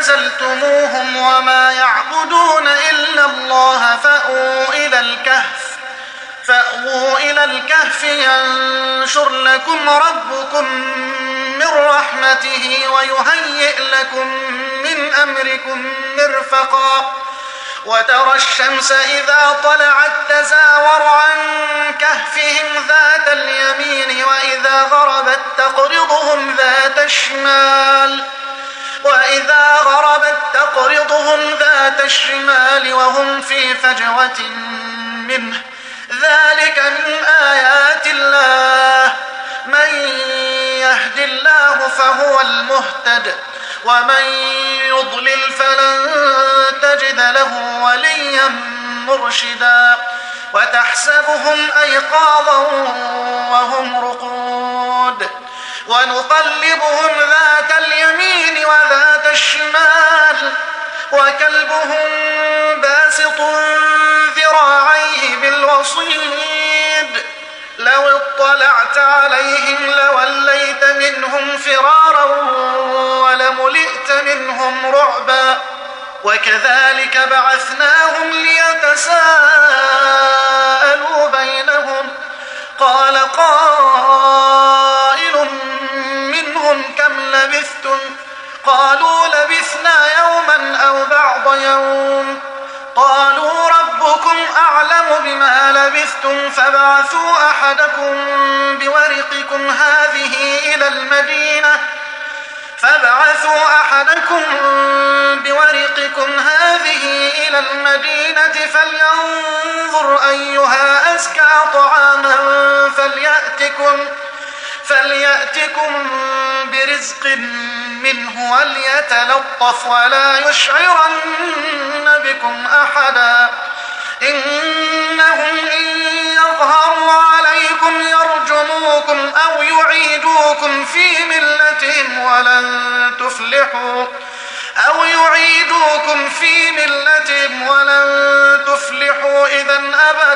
اعتزلتموهم وما يعبدون إلا الله فأووا إلى الكهف ينشر لكم ربكم من رحمته ويهيئ لكم من أمركم مرفقا وترى الشمس إذا طلعت تزاور عن كهفهم ذات اليمين وإذا غربت تقرضهم ذات الشمال وهم في فجوة منه ذلك من آيات الله من يهد الله فهو المهتد ومن يضلل فلن تجد له وليا مرشدا وتحسبهم أيقاظا وهم رقود ونقلبهم ذات اليمين وذات الشمال وكلبهم باسط ذراعيه بالوصيد لو اطلعت عليهم لوليت منهم فرارا ولملئت منهم رعبا وكذلك بعثناهم ليتساءلوا بينهم قال قائل منهم كم لبثتم قالوا لبثنا يوما أو بعض يوم قالوا ربكم أعلم بما لبثتم فابعثوا أحدكم بورقكم هذه إلى المدينة فلينظر أيها أزكى طعاما فليأتكم برزق منه وليتلطف ولا يشعرن بكم أحدا إنهم إن يظهروا عليكم يرجموكم أو يعيدوكم في ملتهم ولن تفلحوا إذا أبدا